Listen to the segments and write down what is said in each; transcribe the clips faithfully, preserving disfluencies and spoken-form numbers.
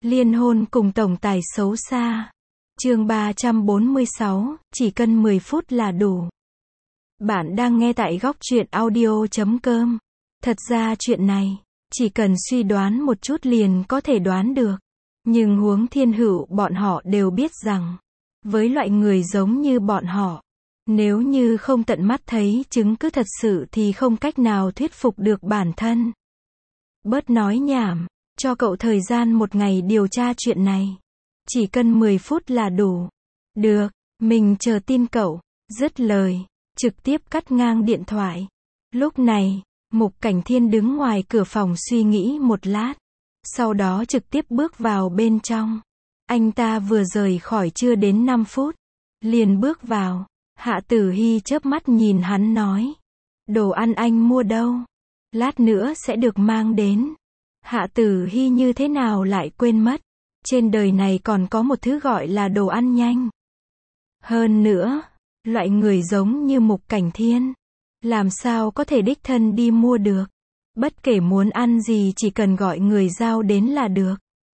Liên hôn cùng tổng tài xấu xa. Chương ba trăm bốn mươi sáu, chỉ cần mười phút là đủ. Bạn đang nghe tại góc truyện audio chấm com. Thật ra chuyện này, chỉ cần suy đoán một chút liền có thể đoán được. Nhưng huống thiên hữu bọn họ đều biết rằng, với loại người giống như bọn họ, nếu như không tận mắt thấy chứng cứ thật sự thì không cách nào thuyết phục được bản thân. Bớt nói nhảm, cho cậu thời gian một ngày điều tra chuyện này. Chỉ cần mười phút là đủ. Được, mình chờ tin cậu. Dứt lời, trực tiếp cắt ngang điện thoại. Lúc này, Mục Cảnh Thiên đứng ngoài cửa phòng suy nghĩ một lát. Sau đó trực tiếp bước vào bên trong. Anh ta vừa rời khỏi chưa đến năm phút. Liền bước vào. Hạ Tử Hy chớp mắt nhìn hắn nói. Đồ ăn anh mua đâu? Lát nữa sẽ được mang đến. Hạ Tử Hy như thế nào lại quên mất. Trên đời này còn có một thứ gọi là đồ ăn nhanh. Hơn nữa, loại người giống như Mục Cảnh Thiên, làm sao có thể đích thân đi mua được. Bất kể muốn ăn gì chỉ cần gọi người giao đến là được.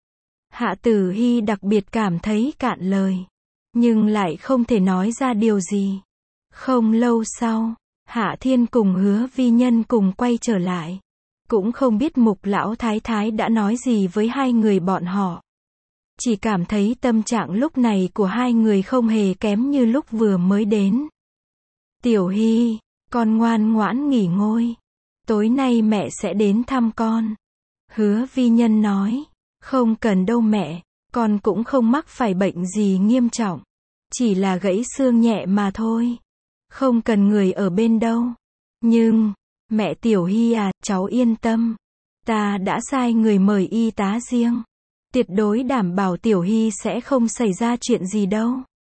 Hạ Tử Hy đặc biệt cảm thấy cạn lời. Nhưng lại không thể nói ra điều gì. Không lâu sau, Hạ Thiên cùng Hứa Vi Nhân cùng quay trở lại. Cũng không biết Mục lão thái thái đã nói gì với hai người bọn họ. Chỉ cảm thấy tâm trạng lúc này của hai người không hề kém như lúc vừa mới đến. Tiểu Hy, con ngoan ngoãn nghỉ ngơi. Tối nay mẹ sẽ đến thăm con. Hứa Vi Nhân nói. Không cần đâu mẹ, con cũng không mắc phải bệnh gì nghiêm trọng. Chỉ là gãy xương nhẹ mà thôi. Không cần người ở bên đâu. Nhưng, mẹ Tiểu Hy à, cháu yên tâm. Ta đã sai người mời y tá riêng. Tuyệt đối đảm bảo Tiểu Hy sẽ không xảy ra chuyện gì đâu.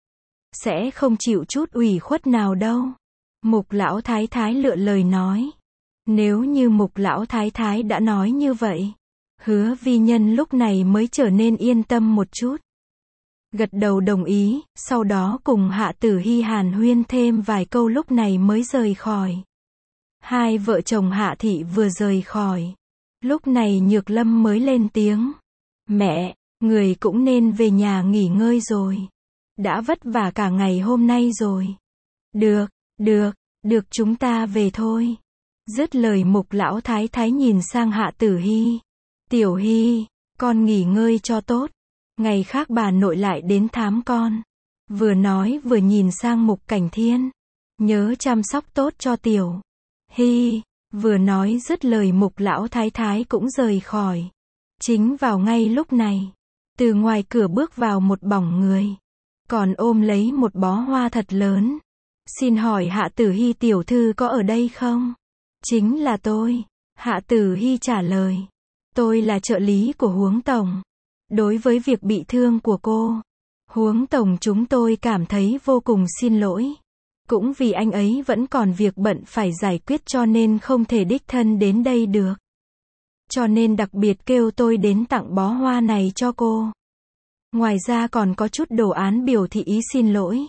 Sẽ không chịu chút ủy khuất nào đâu. Mục lão thái thái lựa lời nói. Nếu như Mục lão thái thái đã nói như vậy, Hứa Vi Nhân lúc này mới trở nên yên tâm một chút. Gật đầu đồng ý, sau đó cùng Hạ Tử Hy hàn huyên thêm vài câu lúc này mới rời khỏi. Hai vợ chồng Hạ Thị vừa rời khỏi. Lúc này Nhược Lâm mới lên tiếng. Mẹ, người cũng nên về nhà nghỉ ngơi rồi. Đã vất vả cả ngày hôm nay rồi. Được, được, được chúng ta về thôi. Dứt lời Mục lão thái thái nhìn sang Hạ Tử Hy. Tiểu Hy, con nghỉ ngơi cho tốt. Ngày khác bà nội lại đến thám con. Vừa nói vừa nhìn sang Mục Cảnh Thiên. Nhớ chăm sóc tốt cho Tiểu Hy. Vừa nói dứt lời Mục lão thái thái cũng rời khỏi. Chính vào ngay lúc này, từ ngoài cửa bước vào một bóng người. Còn ôm lấy một bó hoa thật lớn. Xin hỏi Hạ Tử Hy tiểu thư có ở đây không? Chính là tôi. Hạ Tử Hy trả lời. Tôi là trợ lý của Huống tổng. Đối với việc bị thương của cô, Huống tổng chúng tôi cảm thấy vô cùng xin lỗi. Cũng vì anh ấy vẫn còn việc bận phải giải quyết cho nên không thể đích thân đến đây được. Cho nên đặc biệt kêu tôi đến tặng bó hoa này cho cô. Ngoài ra còn có chút đồ án biểu thị ý xin lỗi.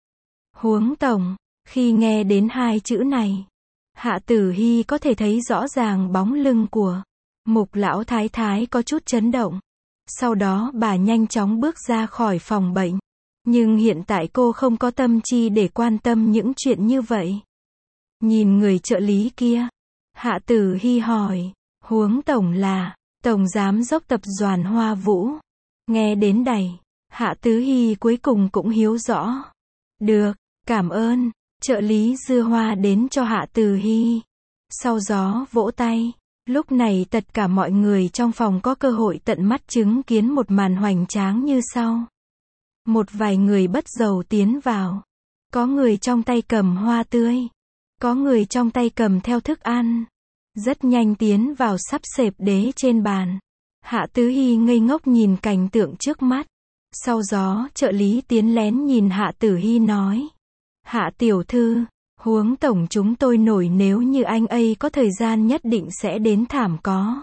Huống tổng, khi nghe đến hai chữ này, Hạ Tử Hy có thể thấy rõ ràng bóng lưng của Mục lão thái thái có chút chấn động. Sau đó bà nhanh chóng bước ra khỏi phòng bệnh. Nhưng hiện tại cô không có tâm trí để quan tâm những chuyện như vậy. Nhìn người trợ lý kia, Hạ Tử Hy hỏi. Huống tổng là tổng giám đốc tập đoàn Hoa Vũ. Nghe đến đây, Hạ Tử Hy cuối cùng cũng hiểu rõ. Được, cảm ơn. Trợ lý dưa hoa đến cho Hạ Tử Hy. Sau gió vỗ tay. Lúc này tất cả mọi người trong phòng có cơ hội tận mắt chứng kiến một màn hoành tráng như sau. Một vài người bất dầu tiến vào. Có người trong tay cầm hoa tươi. Có người trong tay cầm theo thức ăn. Rất nhanh tiến vào sắp xếp đế trên bàn. Hạ Tử Hy ngây ngốc nhìn cảnh tượng trước mắt. Sau đó trợ lý tiến lén nhìn Hạ Tử Hy nói. Hạ tiểu thư, Huống tổng chúng tôi nổi nếu như anh ấy có thời gian nhất định sẽ đến thảm có.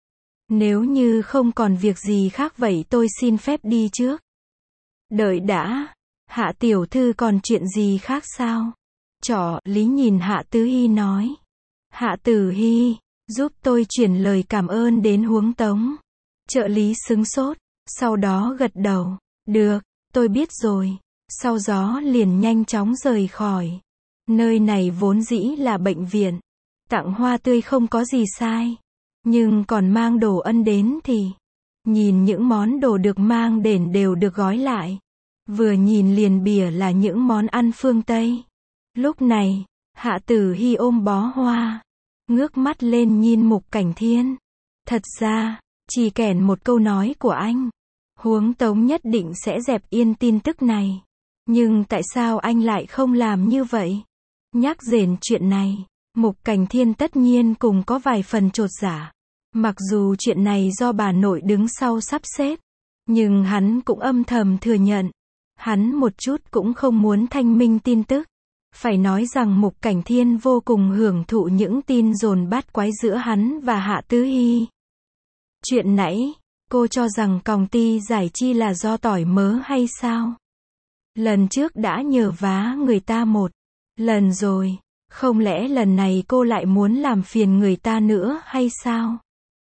Nếu như không còn việc gì khác vậy tôi xin phép đi trước. Đợi đã, Hạ tiểu thư còn chuyện gì khác sao? Trỏ, lý nhìn Hạ Tử Hy nói. Hạ Tử Hy, giúp tôi chuyển lời cảm ơn đến Huống tống. Trợ lý sững sốt, Sau đó gật đầu. Được, tôi biết rồi. Sau đó liền nhanh chóng rời khỏi. Nơi này vốn dĩ là bệnh viện. Tặng hoa tươi không có gì sai. Nhưng còn mang đồ ân đến thì, nhìn những món đồ được mang đến đều được gói lại. Vừa nhìn liền bìa là những món ăn phương Tây. Lúc này, Hạ Tử Hi ôm bó hoa, ngước mắt lên nhìn Mục Cảnh Thiên. Thật ra, chỉ kèn một câu nói của anh, Huống Tống nhất định sẽ dẹp yên tin tức này. Nhưng tại sao anh lại không làm như vậy? Nhắc đến chuyện này, Mục Cảnh Thiên tất nhiên cùng có vài phần chột dạ. Mặc dù chuyện này do bà nội đứng sau sắp xếp, nhưng hắn cũng âm thầm thừa nhận. Hắn một chút cũng không muốn thanh minh tin tức. Phải nói rằng Mục Cảnh Thiên vô cùng hưởng thụ những tin đồn bát quái giữa hắn và Hạ Tứ Hi. Chuyện nãy, cô cho rằng công ty giải chi là do tỏi mớ hay sao? Lần trước đã nhờ vá người ta một lần rồi, không lẽ lần này cô lại muốn làm phiền người ta nữa hay sao?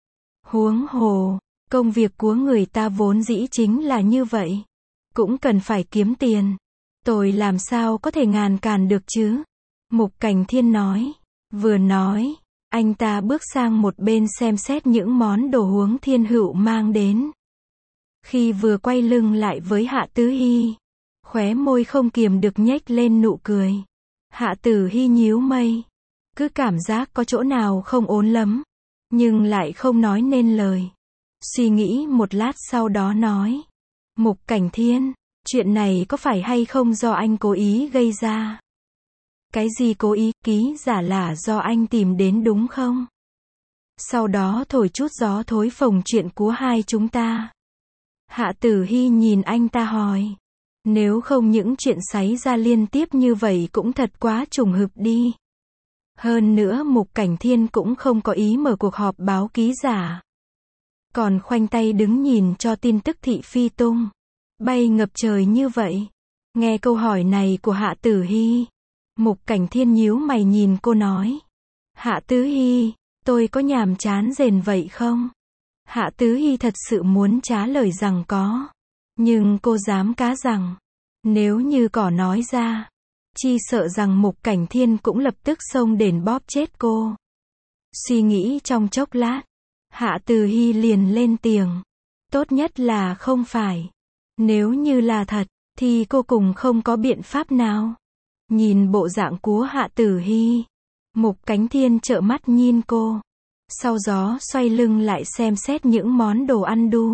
Huống hồ, công việc của người ta vốn dĩ chính là như vậy. Cũng cần phải kiếm tiền. Tôi làm sao có thể ngàn càn được chứ? Mục Cảnh Thiên nói. Vừa nói, anh ta bước sang một bên xem xét những món đồ Huống Thiên Hữu mang đến. Khi vừa quay lưng lại với Hạ Tứ Hi, khóe môi không kiềm được nhếch lên nụ cười. Hạ Tử Hi nhíu mày, cứ cảm giác có chỗ nào không ổn lắm, nhưng lại không nói nên lời. Suy nghĩ một lát sau đó nói. Mục Cảnh Thiên, chuyện này có phải hay không do anh cố ý gây ra? Cái gì cố ý, ký giả là do anh tìm đến đúng không? Sau đó thổi chút gió thối phồng chuyện của hai chúng ta. Hạ Tử Hi nhìn anh ta hỏi. Nếu không những chuyện xảy ra liên tiếp như vậy cũng thật quá trùng hợp đi. Hơn nữa Mục Cảnh Thiên cũng không có ý mở cuộc họp báo ký giả. Còn khoanh tay đứng nhìn cho tin tức thị phi tung bay ngập trời như vậy. Nghe câu hỏi này của Hạ Tử Hi, Mục Cảnh Thiên nhíu mày nhìn cô nói. Hạ Tứ Hi, tôi có nhàm chán rền vậy không? Hạ Tứ Hi thật sự muốn trả lời rằng có. Nhưng cô dám cá rằng, nếu như cỏ nói ra, chi sợ rằng Mục Cảnh Thiên cũng lập tức xông đến bóp chết cô. Suy nghĩ trong chốc lát, Hạ Tử Hi liền lên tiếng. Tốt nhất là không phải. Nếu như là thật, thì cô cùng không có biện pháp nào. Nhìn bộ dạng của Hạ Tử Hi, Mục Cảnh Thiên trợn mắt nhìn cô. Sau đó xoay lưng lại xem xét những món đồ ăn đu.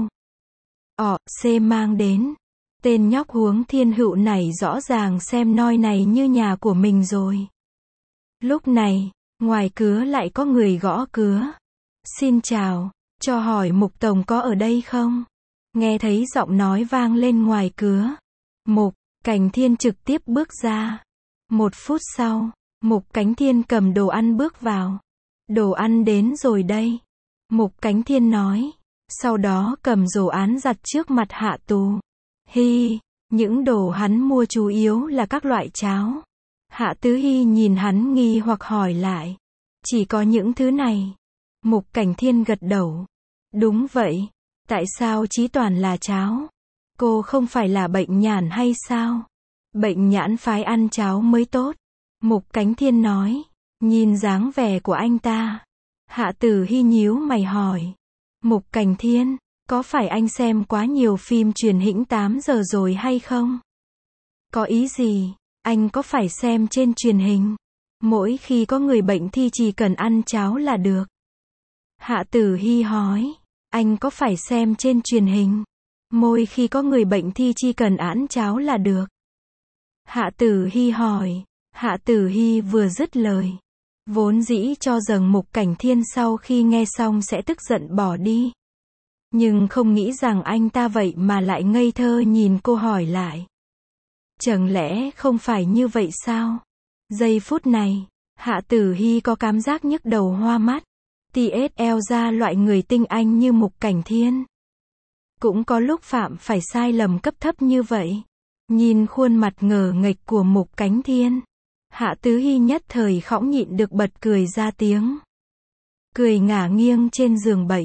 Ọ, xê mang đến. Tên nhóc Huống Thiên Hữu này rõ ràng xem noi này như nhà của mình rồi. Lúc này, ngoài cửa lại có người gõ cửa. Xin chào, cho hỏi Mục Tổng có ở đây không? Nghe thấy giọng nói vang lên ngoài cửa. Mục Cảnh Thiên trực tiếp bước ra. Một phút sau, Mục Cảnh Thiên cầm đồ ăn bước vào. Đồ ăn đến rồi đây. Mục Cảnh Thiên nói. Sau đó cầm đồ án giặt trước mặt Hạ Tù. Hi, những đồ hắn mua chủ yếu là các loại cháo. Hạ Tứ Hi nhìn hắn nghi hoặc hỏi lại. Chỉ có những thứ này. Mục Cảnh Thiên gật đầu. Đúng vậy. Tại sao chỉ toàn là cháo? Cô không phải là bệnh nhãn hay sao? Bệnh nhãn phái ăn cháo mới tốt. Mục Cảnh Thiên nói. Nhìn dáng vẻ của anh ta. Hạ Tử Hi nhíu mày hỏi. Mục Cảnh Thiên, có phải anh xem quá nhiều phim truyền hình tám giờ rồi hay không? Có ý gì? Anh có phải xem trên truyền hình? Mỗi khi có người bệnh thì chỉ cần ăn cháo là được. Hạ Tử Hi hỏi. Anh có phải xem trên truyền hình? Mỗi khi có người bệnh thì chỉ cần ăn cháo là được. Hạ Tử Hi hỏi. Hạ Tử Hi vừa dứt lời. Vốn dĩ cho rằng Mục Cảnh Thiên sau khi nghe xong sẽ tức giận bỏ đi. Nhưng không nghĩ rằng anh ta vậy mà lại ngây thơ nhìn cô hỏi lại. Chẳng lẽ không phải như vậy sao? Giây phút này, Hạ Tử Hi có cảm giác nhức đầu hoa mắt. tê ét lờ ra loại người tinh anh như Mục Cảnh Thiên. Cũng có lúc phạm phải sai lầm cấp thấp như vậy. Nhìn khuôn mặt ngờ nghệch của Mục Cảnh Thiên, Hạ Tứ Hi nhất thời khõng nhịn được bật cười ra tiếng. Cười ngả nghiêng trên giường bệnh.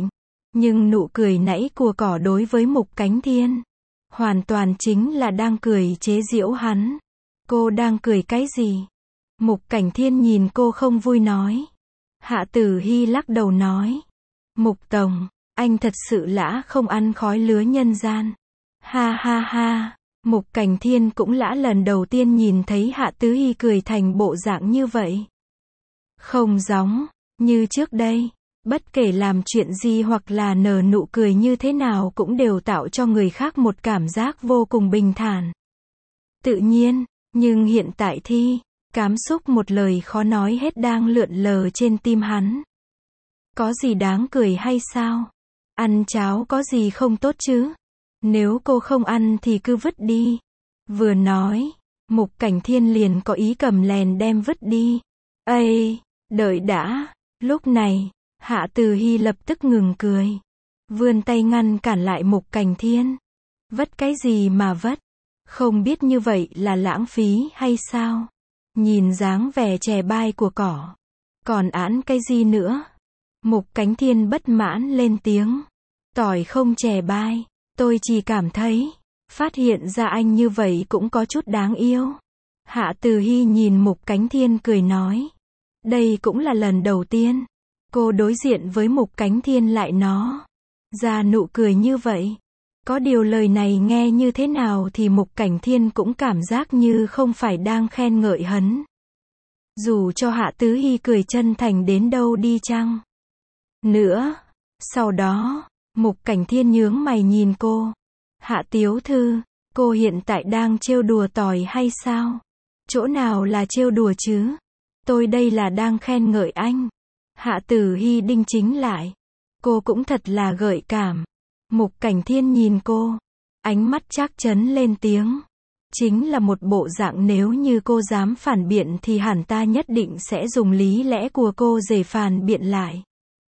Nhưng nụ cười nãy của cỏ đối với Mục Cảnh Thiên, hoàn toàn chính là đang cười chế giễu hắn. Cô đang cười cái gì? Mục Cảnh Thiên nhìn cô không vui nói. Hạ Tử Hy lắc đầu nói. Mục Tổng, anh thật sự lã không ăn khói lứa nhân gian. Ha ha ha, Mục Cảnh Thiên cũng lã lần đầu tiên nhìn thấy Hạ Tử Hy cười thành bộ dạng như vậy. Không giống như trước đây, bất kể làm chuyện gì hoặc là nở nụ cười như thế nào cũng đều tạo cho người khác một cảm giác vô cùng bình thản, tự nhiên, nhưng hiện tại thì, cảm xúc một lời khó nói hết đang lượn lờ trên tim hắn. Có gì đáng cười hay sao? Ăn cháo có gì không tốt chứ? Nếu cô không ăn thì cứ vứt đi. Vừa nói, Mục Cảnh Thiên liền có ý cầm lèn đem vứt đi. Ây, đợi đã. Lúc này, Hạ Tử Hy lập tức ngừng cười. Vươn tay ngăn cản lại Mục Cảnh Thiên. Vứt cái gì mà vứt? Không biết như vậy là lãng phí hay sao? Nhìn dáng vẻ chè bai của cỏ. Còn án cái gì nữa? Mục Cảnh Thiên bất mãn lên tiếng. Tỏi không chè bai. Tôi chỉ cảm thấy, phát hiện ra anh như vậy cũng có chút đáng yêu. Hạ Tử Hy nhìn Mục Cảnh Thiên cười nói. Đây cũng là lần đầu tiên. Cô đối diện với Mục Cảnh Thiên lại nó. Ra nụ cười như vậy. Có điều lời này nghe như thế nào thì Mục Cảnh Thiên cũng cảm giác như không phải đang khen ngợi hắn. Dù cho Hạ Tử Hy cười chân thành đến đâu đi chăng nữa. Sau đó, Mục Cảnh Thiên nhướng mày nhìn cô. Hạ tiểu thư, cô hiện tại đang trêu đùa tỏi hay sao? Chỗ nào là trêu đùa chứ? Tôi đây là đang khen ngợi anh. Hạ Tử Hy đinh chính lại. Cô cũng thật là gợi cảm. Mục Cảnh Thiên nhìn cô. Ánh mắt trắc trấn lên tiếng. Chính là một bộ dạng nếu như cô dám phản biện thì hẳn ta nhất định sẽ dùng lý lẽ của cô để phản biện lại.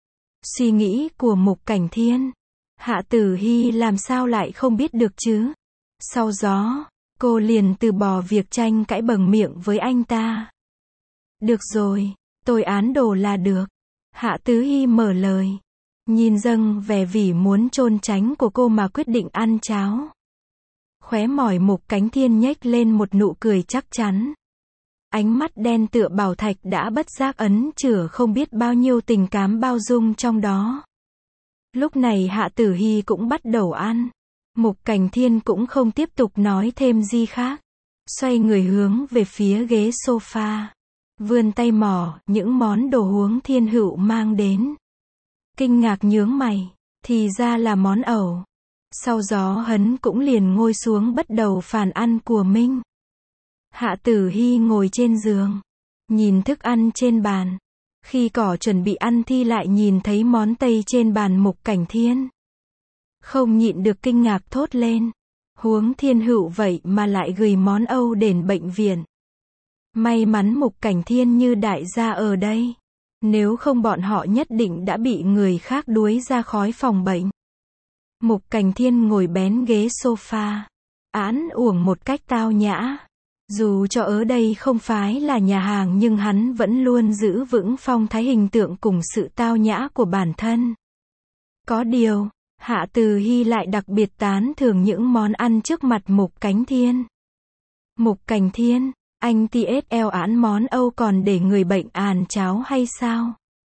Suy nghĩ của Mục Cảnh Thiên. Hạ Tử Hy làm sao lại không biết được chứ? Sau đó, cô liền từ bỏ việc tranh cãi bằng miệng với anh ta. Được rồi, tôi án đồ là được. Hạ Tử Hy mở lời. Nhìn dâng vẻ vì muốn trôn tránh của cô mà quyết định ăn cháo. Khóe mỏi Mục Cảnh Thiên nhếch lên một nụ cười chắc chắn. Ánh mắt đen tựa bảo thạch đã bất giác ấn chứa không biết bao nhiêu tình cảm bao dung trong đó. Lúc này Hạ Tử Hy cũng bắt đầu ăn. Mục Cảnh Thiên cũng không tiếp tục nói thêm gì khác. Xoay người hướng về phía ghế sofa. Vươn tay mò những món đồ Huống Thiên Hữu mang đến. Kinh ngạc nhướng mày. Thì ra là món ẩu. Sau đó hắn cũng liền ngồi xuống bắt đầu phàn ăn của mình. Hạ Tử Hy ngồi trên giường. Nhìn thức ăn trên bàn. Khi cỏ chuẩn bị ăn thì lại nhìn thấy món Tây trên bàn Mục Cảnh Thiên. Không nhịn được kinh ngạc thốt lên. Huống Thiên Hữu vậy mà lại gửi món Âu đến bệnh viện. May mắn Mục Cảnh Thiên như đại gia ở đây. Nếu không bọn họ nhất định đã bị người khác đuối ra khỏi phòng bệnh. Mục Cảnh Thiên ngồi bén ghế sofa. Án uổng một cách tao nhã. Dù cho ở đây không phải là nhà hàng nhưng hắn vẫn luôn giữ vững phong thái hình tượng cùng sự tao nhã của bản thân. Có điều, Hạ Tử Hy lại đặc biệt tán thưởng những món ăn trước mặt Mục Cảnh Thiên. Mục Cảnh Thiên, anh tê ét lờ án món Âu còn để người bệnh ăn cháo hay sao?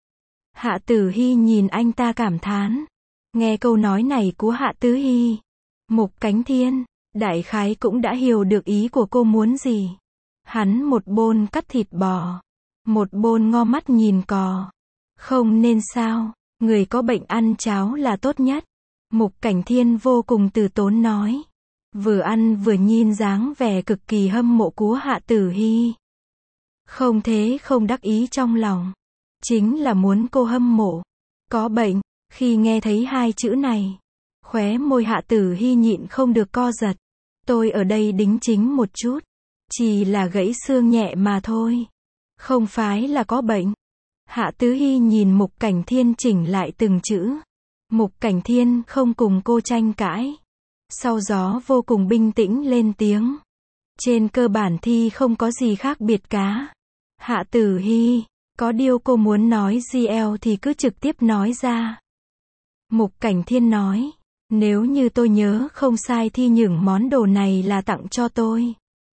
Hạ Tử Hy nhìn anh ta cảm thán. Nghe câu nói này của Hạ Tử Hy, Mục Cảnh Thiên đại khái cũng đã hiểu được ý của cô muốn gì. Hắn một bôn cắt thịt bò, một bôn ngó mắt nhìn cò. Không nên sao, người có bệnh ăn cháo là tốt nhất. Mục Cảnh Thiên vô cùng từ tốn nói. Vừa ăn vừa nhìn dáng vẻ cực kỳ hâm mộ của Hạ Tử Hy. Không thế không đắc ý trong lòng. Chính là muốn cô hâm mộ. Có bệnh, khi nghe thấy hai chữ này. Khóe môi Hạ Tử Hy nhịn không được co giật. Tôi ở đây đính chính một chút. Chỉ là gãy xương nhẹ mà thôi. Không phải là có bệnh. Hạ Tử Hy nhìn Mục Cảnh Thiên chỉnh lại từng chữ. Mục Cảnh Thiên không cùng cô tranh cãi. Sau đó vô cùng bình tĩnh lên tiếng. Trên cơ bản thì không có gì khác biệt cả. Hạ Tử Hy, có điều cô muốn nói giê lờ thì cứ trực tiếp nói ra. Mục Cảnh Thiên nói. Nếu như tôi nhớ không sai thì những món đồ này là tặng cho tôi.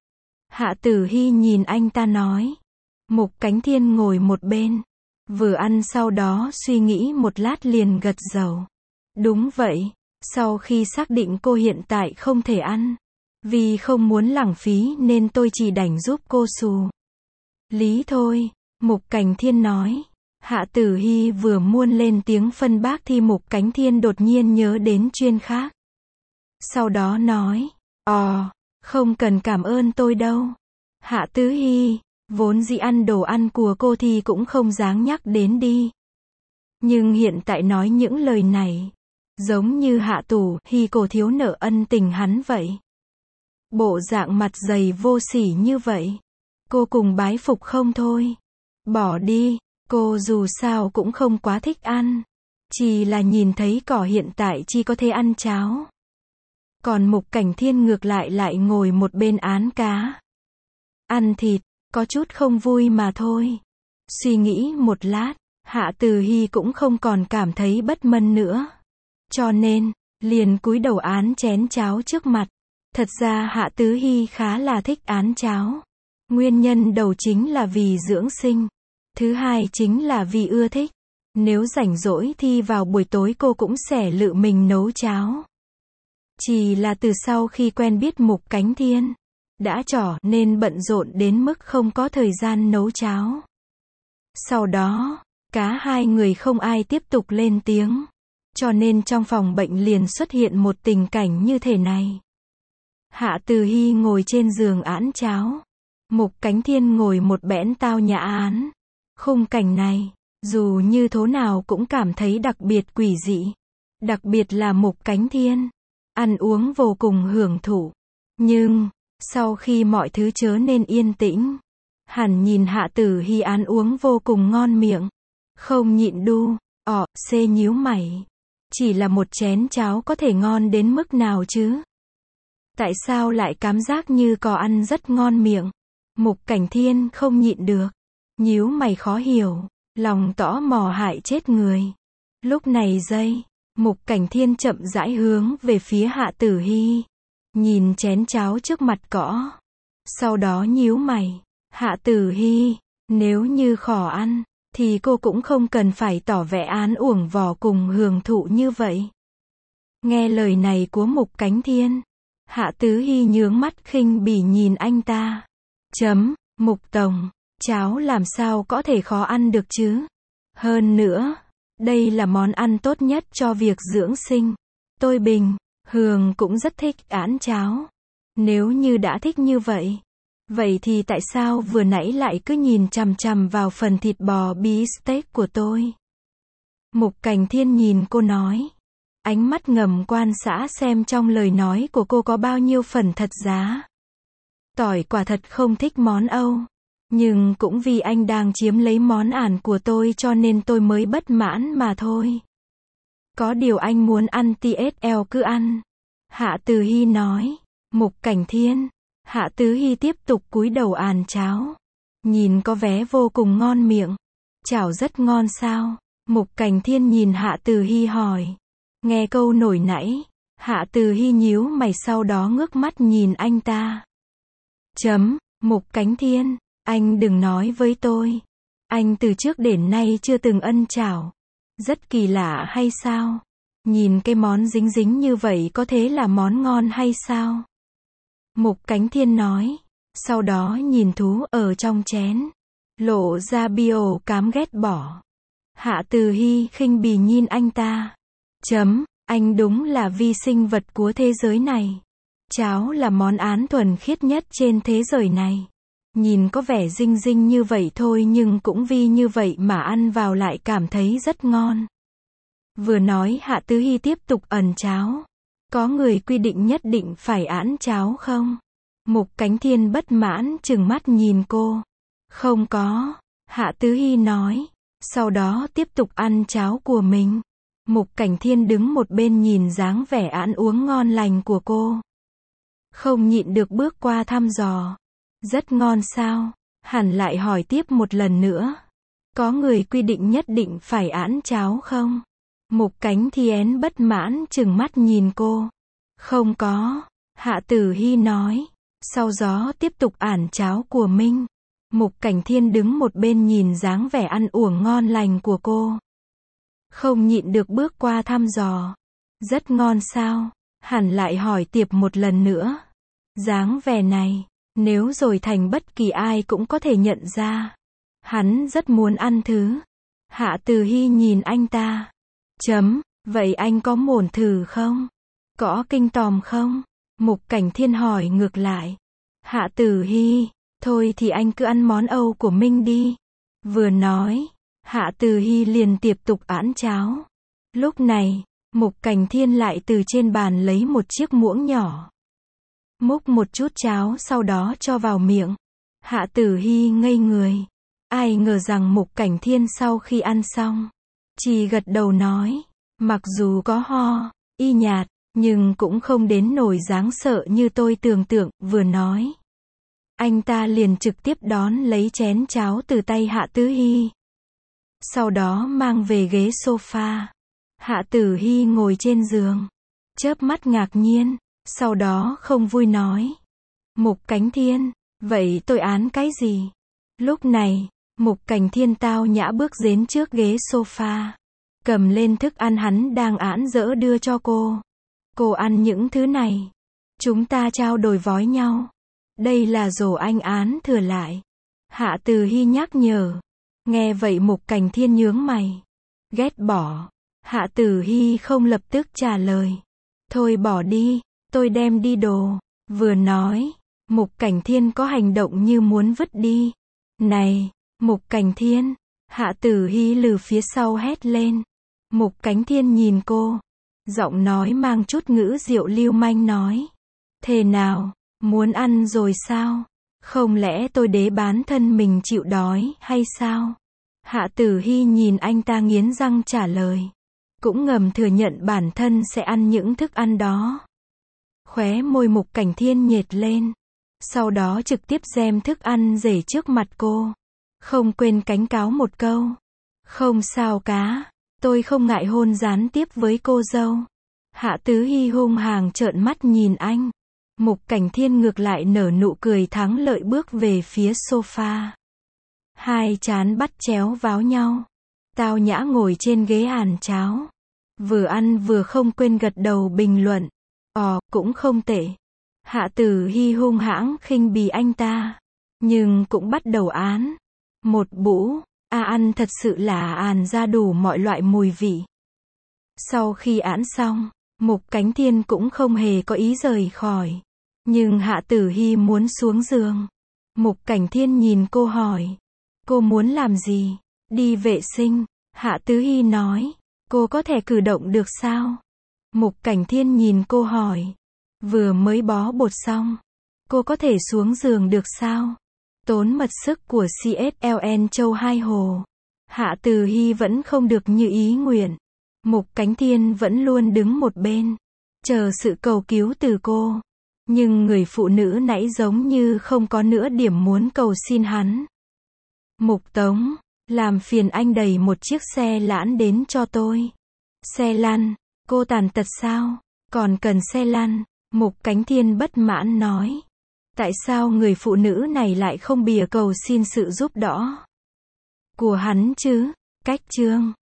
Hạ Tử Hy nhìn anh ta nói. Mục Cảnh Thiên ngồi một bên. Vừa ăn sau đó suy nghĩ một lát liền gật đầu. Đúng vậy, sau khi xác định cô hiện tại không thể ăn. Vì không muốn lãng phí nên tôi chỉ đành giúp cô xù. Lý thôi, Mục Cảnh Thiên nói. Hạ Tử Hy vừa muốn lên tiếng phân bác thì Mục Cảnh Thiên đột nhiên nhớ đến chuyện khác. Sau đó nói, Ồ, không cần cảm ơn tôi đâu. Hạ Tử Hy, vốn dĩ ăn đồ ăn của cô thì cũng không dáng nhắc đến đi. Nhưng hiện tại nói những lời này, giống như Hạ Tử Hy cô thiếu nợ ân tình hắn vậy. Bộ dạng mặt dày vô sỉ như vậy. Cô cùng bái phục không thôi. Bỏ đi, cô dù sao cũng không quá thích ăn. Chỉ là nhìn thấy cỏ hiện tại chỉ có thể ăn cháo. Còn Mục Cảnh Thiên ngược lại lại ngồi một bên án cá. Ăn thịt, có chút không vui mà thôi. Suy nghĩ một lát, Hạ Tử Hy cũng không còn cảm thấy bất mân nữa. Cho nên, liền cúi đầu án chén cháo trước mặt. Thật ra Hạ Tử Hy khá là thích án cháo. Nguyên nhân đầu chính là vì dưỡng sinh. Thứ hai chính là vì ưa thích. Nếu rảnh rỗi thì vào buổi tối cô cũng sẽ tự mình nấu cháo. Chỉ là từ sau khi quen biết Mục Cảnh Thiên, đã trở nên bận rộn đến mức không có thời gian nấu cháo. Sau đó, cả hai người không ai tiếp tục lên tiếng. Cho nên trong phòng bệnh liền xuất hiện một tình cảnh như thế này. Hạ Tử Hy ngồi trên giường án cháo. Mục Cảnh Thiên ngồi một bẽn tao nhã án. Khung cảnh này, dù như thế nào cũng cảm thấy đặc biệt quỷ dị. Đặc biệt là Mục Cảnh Thiên. Ăn uống vô cùng hưởng thụ. Nhưng, sau khi mọi thứ trở nên yên tĩnh, hẳn nhìn Hạ Tử Hy ăn uống vô cùng ngon miệng. Không nhịn đu, ọ, xê nhíu mày. Chỉ là một chén cháo có thể ngon đến mức nào chứ? Tại sao lại cảm giác như có ăn rất ngon miệng? Mục Cảnh Thiên không nhịn được. Nhíu mày khó hiểu. Lòng tỏ mò hại chết người. Lúc này giây, Mục Cảnh Thiên chậm rãi hướng về phía Hạ Tử Hy. Nhìn chén cháo trước mặt cỏ. Sau đó nhíu mày. Hạ Tử Hy, nếu như khó ăn, thì cô cũng không cần phải tỏ vẻ án uổng vò cùng hưởng thụ như vậy. Nghe lời này của Mục Cảnh Thiên, Hạ Tử Hy nhướng mắt khinh bỉ nhìn anh ta. Chấm, Mục Tổng, cháo làm sao có thể khó ăn được chứ? Hơn nữa, đây là món ăn tốt nhất cho việc dưỡng sinh. Tôi bình, thường cũng rất thích án cháo. Nếu như đã thích như vậy, vậy thì tại sao vừa nãy lại cứ nhìn chằm chằm vào phần thịt bò beefsteak của tôi? Mục Cảnh Thiên nhìn cô nói. Ánh mắt ngầm quan sát xem trong lời nói của cô có bao nhiêu phần thật giá. Tỏi quả thật không thích món Âu. Nhưng cũng vì anh đang chiếm lấy món ăn của tôi cho nên tôi mới bất mãn mà thôi. Có điều anh muốn ăn tê ét lờ cứ ăn. Hạ Tử Hy nói. Mục Cảnh Thiên. Hạ Tử Hy tiếp tục cúi đầu ăn cháo. Nhìn có vẻ vô cùng ngon miệng. Chảo rất ngon sao? Mục Cảnh Thiên nhìn Hạ Tử Hy hỏi. Nghe câu nổi nãy, Hạ Tử Hy nhíu mày sau đó ngước mắt nhìn anh ta. Chấm, Mục Cảnh Thiên, anh đừng nói với tôi. Anh từ trước đến nay chưa từng ăn chảo. Rất kỳ lạ hay sao? Nhìn cái món dính dính như vậy có thế là món ngon hay sao? Mục Cảnh Thiên nói. Sau đó nhìn thú ở trong chén. Lộ ra biểu cám ghét bỏ. Hạ Tử Hy khinh bỉ nhìn anh ta. Chấm, anh đúng là vi sinh vật của thế giới này. Cháo là món án thuần khiết nhất trên thế giới này. Nhìn có vẻ dinh dinh như vậy thôi nhưng cũng vì như vậy mà ăn vào lại cảm thấy rất ngon. Vừa nói Hạ Tử Hy tiếp tục ẩn cháo. Có người quy định nhất định phải án cháo không? Mục Cảnh Thiên bất mãn trừng mắt nhìn cô. Không có, Hạ Tử Hy nói. Sau đó tiếp tục ăn cháo của mình. Mục Cảnh Thiên đứng một bên nhìn dáng vẻ ăn uống ngon lành của cô. Không nhịn được bước qua thăm dò. Rất ngon sao? Hẳn lại hỏi tiếp một lần nữa. Có người quy định nhất định phải án cháo không? Mục Cảnh Thiên bất mãn trừng mắt nhìn cô. Không có. Hạ Tử Hy nói. Sau gió tiếp tục ản cháo của Minh. Mục Cảnh Thiên đứng một bên nhìn dáng vẻ ăn uổng ngon lành của cô. Không nhịn được bước qua thăm dò. Rất ngon sao? Hẳn lại hỏi Tiệp một lần nữa. Dáng vẻ này, nếu rồi thành bất kỳ ai cũng có thể nhận ra. Hắn rất muốn ăn thứ. Hạ Tử Hy nhìn anh ta. Chấm, vậy anh có muốn thử không? Có kinh tòm không? Mục Cảnh Thiên hỏi ngược lại. Hạ Tử Hy, thôi thì anh cứ ăn món Âu của Minh đi. Vừa nói, Hạ Tử Hy liền tiếp tục ẵn cháo. Lúc này, Mục Cảnh Thiên lại từ trên bàn lấy một chiếc muỗng nhỏ. Múc một chút cháo sau đó cho vào miệng. Hạ Tử Hy ngây người. Ai ngờ rằng Mục Cảnh Thiên sau khi ăn xong, chỉ gật đầu nói, mặc dù có ho, y nhạt, nhưng cũng không đến nổi đáng sợ như tôi tưởng tượng, vừa nói. Anh ta liền trực tiếp đón lấy chén cháo từ tay Hạ Tử Hy. Sau đó mang về ghế sofa. Hạ Tử Hy ngồi trên giường. Chớp mắt ngạc nhiên. Sau đó không vui nói. Mục Cảnh Thiên, vậy tôi án cái gì? Lúc này, Mục Cảnh Thiên tao nhã bước đến trước ghế sofa. Cầm lên thức ăn hắn đang ẵn dỡ đưa cho cô. Cô ăn những thứ này. Chúng ta trao đổi vói nhau. Đây là rổ anh án thừa lại. Hạ Tử Hy nhắc nhở. Nghe vậy Mục Cảnh Thiên nhướng mày. Ghét bỏ. Hạ Tử Hy không lập tức trả lời. Thôi bỏ đi, tôi đem đi đồ. Vừa nói, Mục Cảnh Thiên có hành động như muốn vứt đi. Này, Mục Cảnh Thiên. Hạ Tử Hy lừ phía sau hét lên. Mục Cảnh Thiên nhìn cô. Giọng nói mang chút ngữ diệu lưu manh nói. Thế nào, muốn ăn rồi sao? Không lẽ tôi đế bán thân mình chịu đói hay sao? Hạ Tử Hy nhìn anh ta nghiến răng trả lời. Cũng ngầm thừa nhận bản thân sẽ ăn những thức ăn đó. Khóe môi Mục Cảnh Thiên nhếch lên. Sau đó trực tiếp đem thức ăn rể trước mặt cô. Không quên cảnh cáo một câu. Không sao cá, tôi không ngại hôn gián tiếp với cô dâu. Hạ Tử Hy hung hăng trợn mắt nhìn anh. Mục Cảnh Thiên ngược lại nở nụ cười thắng lợi bước về phía sofa. Hai trán bắt chéo váo nhau. Tao nhã ngồi trên ghế ản cháo. Vừa ăn vừa không quên gật đầu bình luận. Ồ, cũng không tệ. Hạ Tử Hy hung hãng khinh bỉ anh ta. Nhưng cũng bắt đầu án. Một bũ, à ăn thật sự là àn ra đủ mọi loại mùi vị. Sau khi án xong, Mục Cảnh Thiên cũng không hề có ý rời khỏi. Nhưng Hạ Tử Hy muốn xuống giường. Mục Cảnh Thiên nhìn cô hỏi. Cô muốn làm gì? Đi vệ sinh. Hạ Tử Hy nói. Cô có thể cử động được sao? Mục Cảnh Thiên nhìn cô hỏi. Vừa mới bó bột xong. Cô có thể xuống giường được sao? Tốn mật sức của xê ét lờ en Châu Hai Hồ. Hạ Tử Hy vẫn không được như ý nguyện. Mục Cảnh Thiên vẫn luôn đứng một bên. Chờ sự cầu cứu từ cô. Nhưng người phụ nữ nãy giống như không có nửa điểm muốn cầu xin hắn. Mục Tống, làm phiền anh đẩy một chiếc xe lăn đến cho tôi. Xe lăn, cô tàn tật sao? Còn cần xe lăn? Mục Cảnh Thiên bất mãn nói. Tại sao người phụ nữ này lại không bìa cầu xin sự giúp đỡ của hắn chứ? Cách chương